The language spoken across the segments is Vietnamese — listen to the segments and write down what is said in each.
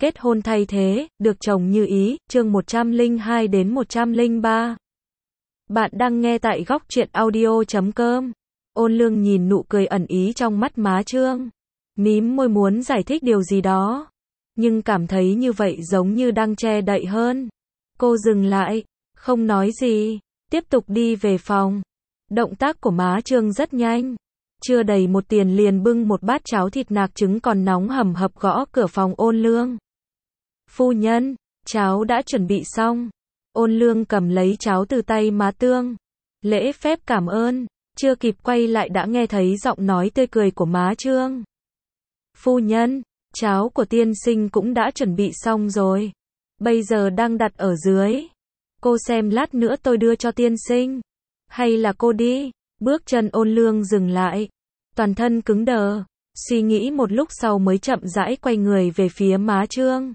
kết hôn thay thế, được chồng như ý, chương 102 đến 103. Bạn đang nghe tại góc truyện audio.com. Ôn Lương nhìn nụ cười ẩn ý trong mắt má Trương. Mím môi muốn giải thích điều gì đó. Nhưng cảm thấy như vậy giống như đang che đậy hơn. Cô dừng lại, không nói gì, tiếp tục đi về phòng. Động tác của má Trương rất nhanh. Chưa đầy một tiền liền bưng một bát cháo thịt nạc trứng còn nóng hầm hập gõ cửa phòng Ôn Lương. Phu nhân, cháo đã chuẩn bị xong. Ôn Lương cầm lấy cháo từ tay má Tương. Lễ phép cảm ơn, chưa kịp quay lại đã nghe thấy giọng nói tươi cười của má Trương. Phu nhân, cháo của tiên sinh cũng đã chuẩn bị xong rồi. Bây giờ đang đặt ở dưới. Cô xem lát nữa tôi đưa cho tiên sinh. Hay là cô đi? Bước chân Ôn Lương dừng lại. Toàn thân cứng đờ. Suy nghĩ một lúc sau mới chậm rãi quay người về phía má Trương.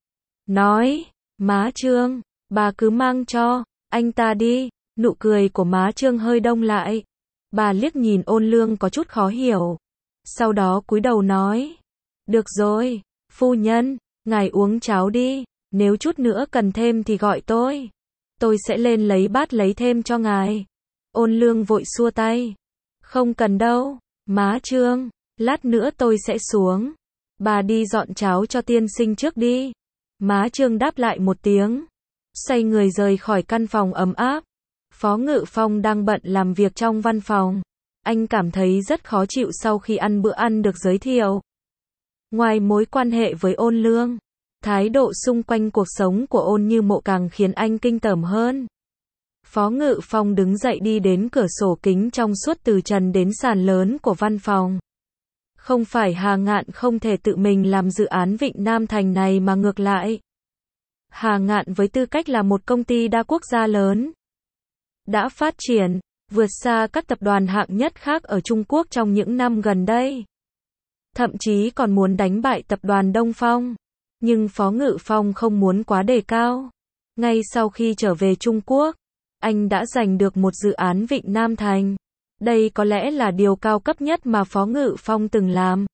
Nói, má Trương, bà cứ mang cho anh ta đi. Nụ cười của má Trương hơi đông lại. Bà liếc nhìn Ôn Lương có chút khó hiểu. Sau đó cúi đầu nói. Được rồi, phu nhân, ngài uống cháo đi. Nếu chút nữa cần thêm thì gọi tôi. Tôi sẽ lên lấy bát lấy thêm cho ngài. Ôn Lương vội xua tay. Không cần đâu, má Trương, lát nữa tôi sẽ xuống. Bà đi dọn cháo cho tiên sinh trước đi. Má Trương đáp lại một tiếng. Xoay người rời khỏi căn phòng ấm áp. Phó Ngự Phong đang bận làm việc trong văn phòng. Anh cảm thấy rất khó chịu sau khi ăn bữa ăn được giới thiệu. Ngoài mối quan hệ với Ôn Lương, thái độ xung quanh cuộc sống của Ôn Như Mộ càng khiến anh kinh tởm hơn. Phó Ngự Phong đứng dậy đi đến cửa sổ kính trong suốt từ trần đến sàn lớn của văn phòng. Không phải Hà Ngạn không thể tự mình làm dự án Vịnh Nam Thành này mà ngược lại. Hà Ngạn với tư cách là một công ty đa quốc gia lớn, đã phát triển, vượt xa các tập đoàn hạng nhất khác ở Trung Quốc trong những năm gần đây. Thậm chí còn muốn đánh bại tập đoàn Đông Phong. Nhưng Phó Ngự Phong không muốn quá đề cao. Ngay sau khi trở về Trung Quốc, anh đã giành được một dự án Vịnh Nam Thành. Đây có lẽ là điều cao cấp nhất mà Phó Ngự Phong từng làm.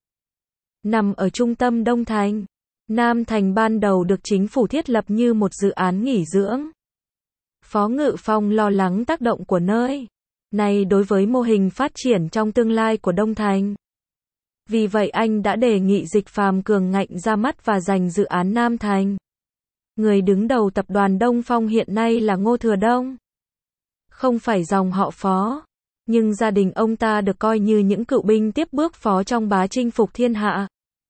Nằm ở trung tâm Đông Thành, Nam Thành ban đầu được chính phủ thiết lập như một dự án nghỉ dưỡng. Phó Ngự Phong lo lắng tác động của nơi này đối với mô hình phát triển trong tương lai của Đông Thành. Vì vậy anh đã đề nghị Dịch Phàm cường ngạnh ra mắt và giành dự án Nam Thành. Người đứng đầu tập đoàn Đông Phong hiện nay là Ngô Thừa Đông. Không phải dòng họ Phó, nhưng gia đình ông ta được coi như những cựu binh tiếp bước Phó Trong Bá chinh phục thiên hạ.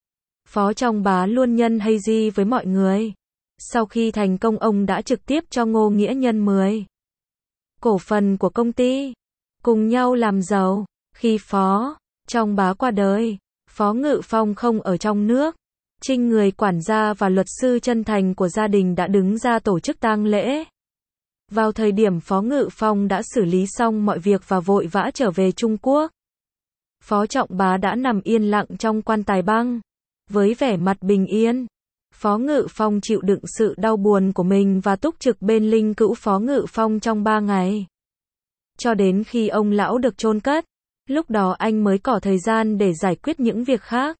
Phó Trong Bá luôn nhân hay di với mọi người. Sau khi thành công ông đã trực tiếp cho Ngô Nghĩa Nhân 10 cổ phần của công ty, cùng nhau làm giàu. Khi Phó Trong Bá qua đời, Phó Ngự Phong không ở trong nước. Trinh người quản gia và luật sư chân thành của gia đình đã đứng ra tổ chức tang lễ. Vào thời điểm Phó Ngự Phong đã xử lý xong mọi việc và vội vã trở về Trung Quốc, Phó Trọng Bá đã nằm yên lặng trong quan tài băng. Với vẻ mặt bình yên, Phó Ngự Phong chịu đựng sự đau buồn của mình và túc trực bên linh cữu Phó Ngự Phong trong 3 ngày. Cho đến khi ông lão được chôn cất, lúc đó anh mới có thời gian để giải quyết những việc khác.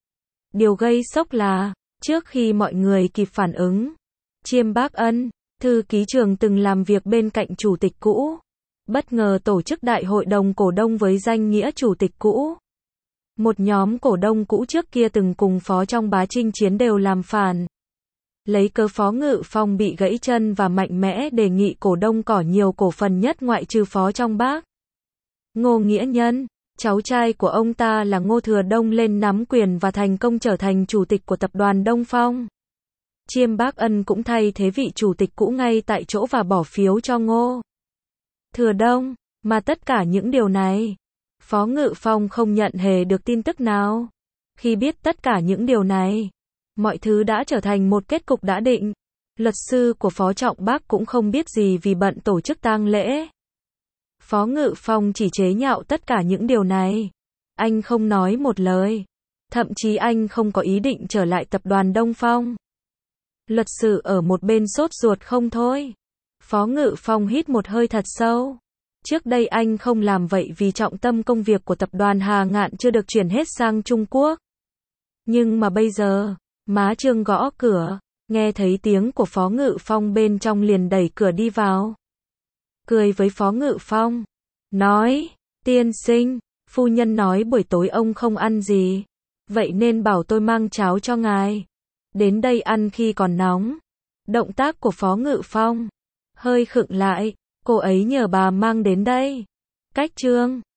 Điều gây sốc là, trước khi mọi người kịp phản ứng, Chiêm Bác Ân, thư ký trưởng từng làm việc bên cạnh chủ tịch cũ, bất ngờ tổ chức đại hội đồng cổ đông với danh nghĩa chủ tịch cũ. Một nhóm cổ đông cũ trước kia từng cùng Phó Trong Bá chinh chiến đều làm phản. Lấy cớ Phó Ngự Phong bị gãy chân và mạnh mẽ đề nghị cổ đông cỏ nhiều cổ phần nhất ngoại trừ Phó Trong Bác. Ngô Nghĩa Nhân, cháu trai của ông ta là Ngô Thừa Đông lên nắm quyền và thành công trở thành chủ tịch của tập đoàn Đông Phong. Chiêm Bác Ân cũng thay thế vị chủ tịch cũ ngay tại chỗ và bỏ phiếu cho Ngô Thừa Đông, mà tất cả những điều này, Phó Ngự Phong không nhận hề được tin tức nào. Khi biết tất cả những điều này, mọi thứ đã trở thành một kết cục đã định. Luật sư của Phó Trọng Bác cũng không biết gì vì bận tổ chức tang lễ. Phó Ngự Phong chỉ chế nhạo tất cả những điều này. Anh không nói một lời. Thậm chí anh không có ý định trở lại tập đoàn Đông Phong. Luật sư ở một bên sốt ruột không thôi. Phó Ngự Phong hít một hơi thật sâu. Trước đây anh không làm vậy vì trọng tâm công việc của tập đoàn Hà Ngạn chưa được chuyển hết sang Trung Quốc. Nhưng mà bây giờ, Má Trương gõ cửa, nghe thấy tiếng của Phó Ngự Phong bên trong liền đẩy cửa đi vào. Cười với Phó Ngự Phong, nói, tiên sinh, phu nhân nói buổi tối ông không ăn gì, vậy nên bảo tôi mang cháo cho ngài. Đến đây ăn khi còn nóng. Động tác của Phó Ngự Phong hơi khựng lại, cô ấy nhờ bà mang đến đây. Cách Trương